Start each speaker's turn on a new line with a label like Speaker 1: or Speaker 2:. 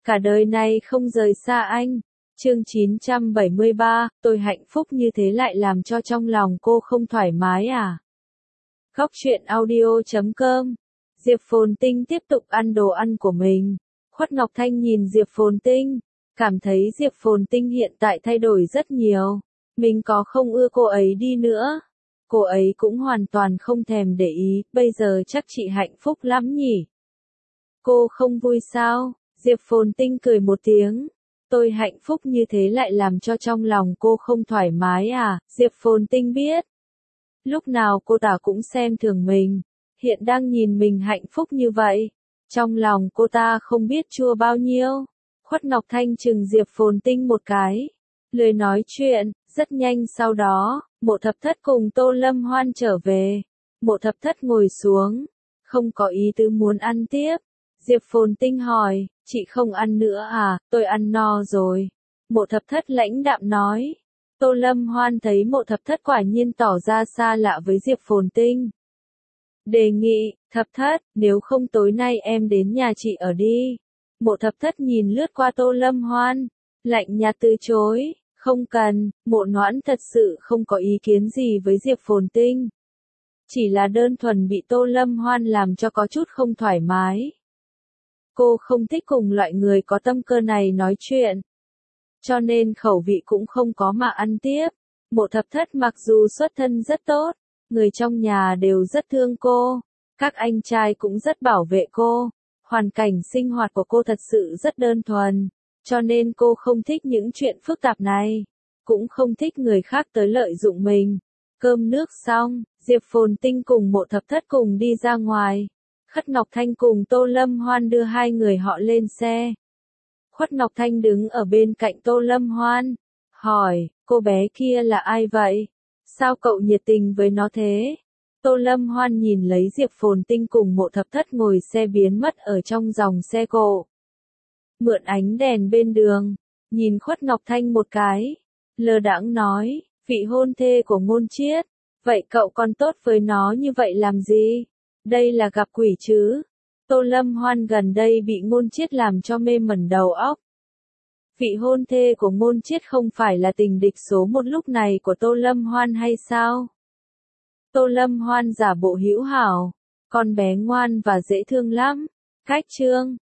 Speaker 1: cả đời này không rời xa anh. Chương 973, tôi hạnh phúc như thế lại làm cho trong lòng cô không thoải mái à? Góc truyện audio.com. Diệp Phồn Tinh tiếp tục ăn đồ ăn của mình. Khuất Ngọc Thanh nhìn Diệp Phồn Tinh, cảm thấy Diệp Phồn Tinh hiện tại thay đổi rất nhiều. Mình có không ưa cô ấy đi nữa, cô ấy cũng hoàn toàn không thèm để ý, bây giờ chắc chị hạnh phúc lắm nhỉ? Cô không vui sao? Diệp Phồn Tinh cười một tiếng. Tôi hạnh phúc như thế lại làm cho trong lòng cô không thoải mái à? Diệp Phồn Tinh biết. Lúc nào cô ta cũng xem thường mình, hiện đang nhìn mình hạnh phúc như vậy. Trong lòng cô ta không biết chua bao nhiêu. Khuất Ngọc Thanh chừng Diệp Phồn Tinh một cái, lười nói chuyện. Rất nhanh sau đó, Mộ Thập Thất cùng Tô Lâm Hoan trở về. Mộ Thập Thất ngồi xuống, không có ý tứ muốn ăn tiếp. Diệp Phồn Tinh hỏi, chị không ăn nữa à? Tôi ăn no rồi. Mộ Thập Thất lãnh đạm nói. Tô Lâm Hoan thấy Mộ Thập Thất quả nhiên tỏ ra xa lạ với Diệp Phồn Tinh. Đề nghị, Thập Thất, nếu không tối nay em đến nhà chị ở đi. Mộ Thập Thất nhìn lướt qua Tô Lâm Hoan, lạnh nhạt từ chối, không cần. Mộ Noãn thật sự không có ý kiến gì với Diệp Phồn Tinh. Chỉ là đơn thuần bị Tô Lâm Hoan làm cho có chút không thoải mái. Cô không thích cùng loại người có tâm cơ này nói chuyện, cho nên khẩu vị cũng không có mà ăn tiếp. Mộ Thập Thất mặc dù xuất thân rất tốt, người trong nhà đều rất thương cô, các anh trai cũng rất bảo vệ cô, hoàn cảnh sinh hoạt của cô thật sự rất đơn thuần, cho nên cô không thích những chuyện phức tạp này, cũng không thích người khác tới lợi dụng mình. Cơm nước xong, Diệp Phồn Tinh cùng Mộ Thập Thất cùng đi ra ngoài. Khuất Ngọc Thanh cùng Tô Lâm Hoan đưa hai người họ lên xe. Khuất Ngọc Thanh đứng ở bên cạnh Tô Lâm Hoan, hỏi, cô bé kia là ai vậy? Sao cậu nhiệt tình với nó thế? Tô Lâm Hoan nhìn lấy Diệp Phồn Tinh cùng Mộ Thập Thất ngồi xe biến mất ở trong dòng xe cộ. Mượn ánh đèn bên đường, nhìn Khuất Ngọc Thanh một cái, lơ đãng nói, vị hôn thê của Ngôn Chiết, vậy cậu còn tốt với nó như vậy làm gì? Đây là gặp quỷ chứ? Tô Lâm Hoan gần đây bị Ngôn Chiết làm cho mê mẩn đầu óc. Vị hôn thê của Ngôn Chiết không phải là tình địch số một lúc này của Tô Lâm Hoan hay sao? Tô Lâm Hoan giả bộ hữu hảo, con bé ngoan và dễ thương lắm. Cách chương